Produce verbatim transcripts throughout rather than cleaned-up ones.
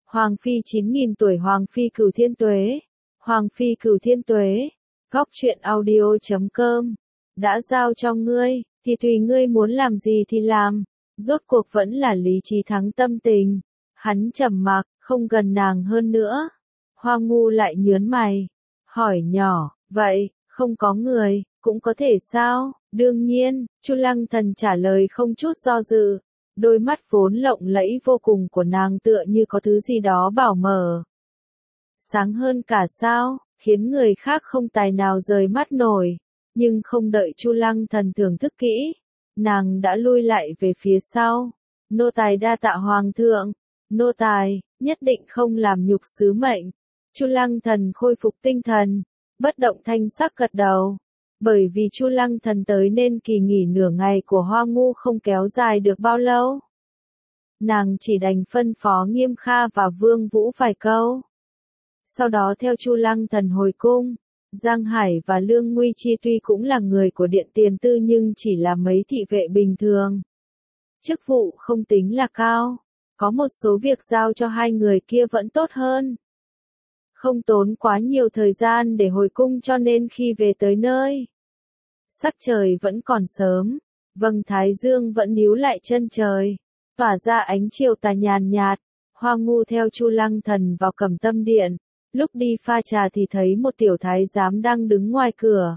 Hoàng phi chín nghìn tuổi Hoàng phi cửu thiên tuế. Hoàng phi cửu thiên tuế. Góc truyện audio chấm com. Đã giao cho ngươi, thì tùy ngươi muốn làm gì thì làm. Rốt cuộc vẫn là lý trí thắng tâm tình. Hắn trầm mặc, không gần nàng hơn nữa. Hoa Ngu lại nhớn mày. Hỏi nhỏ, vậy, không có người, cũng có thể sao? Đương nhiên, Chu Lăng Thần trả lời không chút do dự. Đôi mắt vốn lộng lẫy vô cùng của nàng tựa như có thứ gì đó bảo mở. Sáng hơn cả sao, khiến người khác không tài nào rời mắt nổi. Nhưng không đợi Chu Lăng Thần thưởng thức kỹ, nàng đã lui lại về phía sau. Nô tài đa tạ hoàng thượng. Nô tài, nhất định không làm nhục sứ mệnh. Chu Lăng Thần khôi phục tinh thần, bất động thanh sắc gật đầu. Bởi vì Chu Lăng Thần tới nên kỳ nghỉ nửa ngày của Hoa Ngu không kéo dài được bao lâu. Nàng chỉ đành phân phó Nghiêm Kha và Vương Vũ vài câu. Sau đó theo Chu Lăng Thần hồi cung. Giang Hải và Lương Nguy Chi tuy cũng là người của Điện Tiền Tư nhưng chỉ là mấy thị vệ bình thường. Chức vụ không tính là cao. Có một số việc giao cho hai người kia vẫn tốt hơn. Không tốn quá nhiều thời gian để hồi cung cho nên khi về tới nơi. Sắc trời vẫn còn sớm. Vầng thái dương vẫn níu lại chân trời. Tỏa ra ánh chiều tà nhàn nhạt. Hoa Ngu theo Chu Lăng Thần vào Cẩm Tâm Điện. Lúc đi pha trà thì thấy một tiểu thái giám đang đứng ngoài cửa.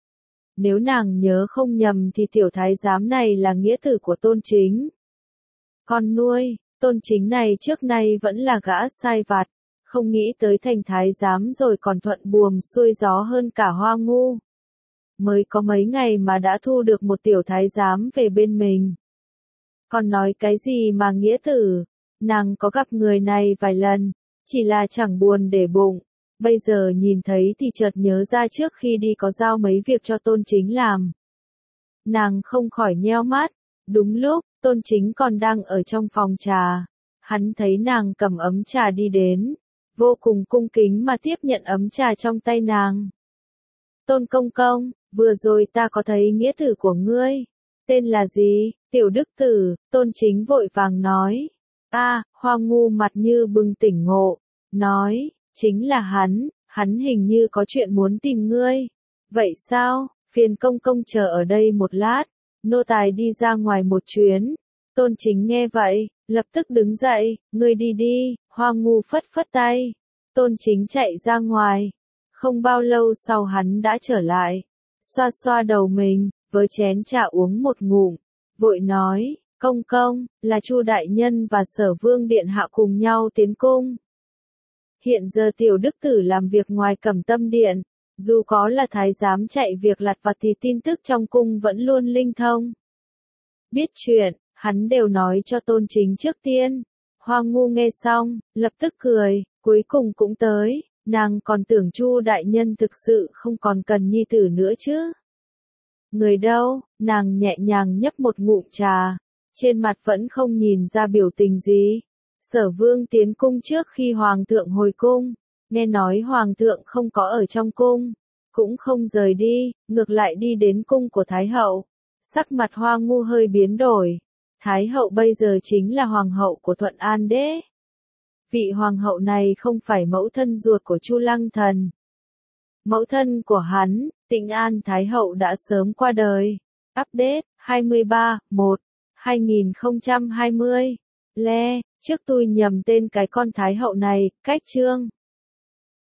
Nếu nàng nhớ không nhầm thì tiểu thái giám này là nghĩa tử của Tôn Chính. Con nuôi, Tôn Chính này trước nay vẫn là gã sai vặt, không nghĩ tới thành thái giám rồi còn thuận buồm xuôi gió hơn cả Hoa Ngu. Mới có mấy ngày mà đã thu được một tiểu thái giám về bên mình. Còn nói cái gì mà nghĩa tử, nàng có gặp người này vài lần, chỉ là chẳng buồn để bụng. Bây giờ nhìn thấy thì chợt nhớ ra trước khi đi có giao mấy việc cho Tôn Chính làm. Nàng không khỏi nheo mắt. Đúng lúc, Tôn Chính còn đang ở trong phòng trà. Hắn thấy nàng cầm ấm trà đi đến. Vô cùng cung kính mà tiếp nhận ấm trà trong tay nàng. Tôn công công, vừa rồi ta có thấy nghĩa tử của ngươi. Tên là gì? Tiểu Đức Tử. Tôn Chính vội vàng nói. A, Hoa Ngu mặt như bừng tỉnh ngộ. Nói, chính là hắn, hắn hình như có chuyện muốn tìm ngươi. Vậy sao, phiền công công chờ ở đây một lát, nô tài đi ra ngoài một chuyến. Tôn Chính nghe vậy, lập tức đứng dậy, ngươi đi đi, Hoa Ngu phất phất tay. Tôn Chính chạy ra ngoài, không bao lâu sau hắn đã trở lại, xoa xoa đầu mình, với chén trà uống một ngụm, vội nói, công công, là Chu đại nhân và Sở Vương điện hạ cùng nhau tiến cung. Hiện giờ Tiểu Đức Tử làm việc ngoài Cẩm Tâm Điện, dù có là thái giám chạy việc lặt vặt thì tin tức trong cung vẫn luôn linh thông. Biết chuyện, hắn đều nói cho Tôn Chính trước tiên. Hoa Ngu nghe xong, lập tức cười, cuối cùng cũng tới, nàng còn tưởng Chu đại nhân thực sự không còn cần nhi tử nữa chứ. Người đâu, nàng nhẹ nhàng nhấp một ngụm trà, trên mặt vẫn không nhìn ra biểu tình gì. Sở Vương tiến cung trước khi Hoàng thượng hồi cung, nghe nói Hoàng thượng không có ở trong cung, cũng không rời đi, ngược lại đi đến cung của Thái hậu. Sắc mặt Hoa Ngu hơi biến đổi, Thái hậu bây giờ chính là Hoàng hậu của Thuận An Đế. Vị Hoàng hậu này không phải mẫu thân ruột của Chu Lăng Thần. Mẫu thân của hắn, Tịnh An Thái hậu đã sớm qua đời. Update, hai mươi ba, một, hai nghìn không trăm hai mươi. Le, trước tôi nhầm tên cái con Thái hậu này, cách chương.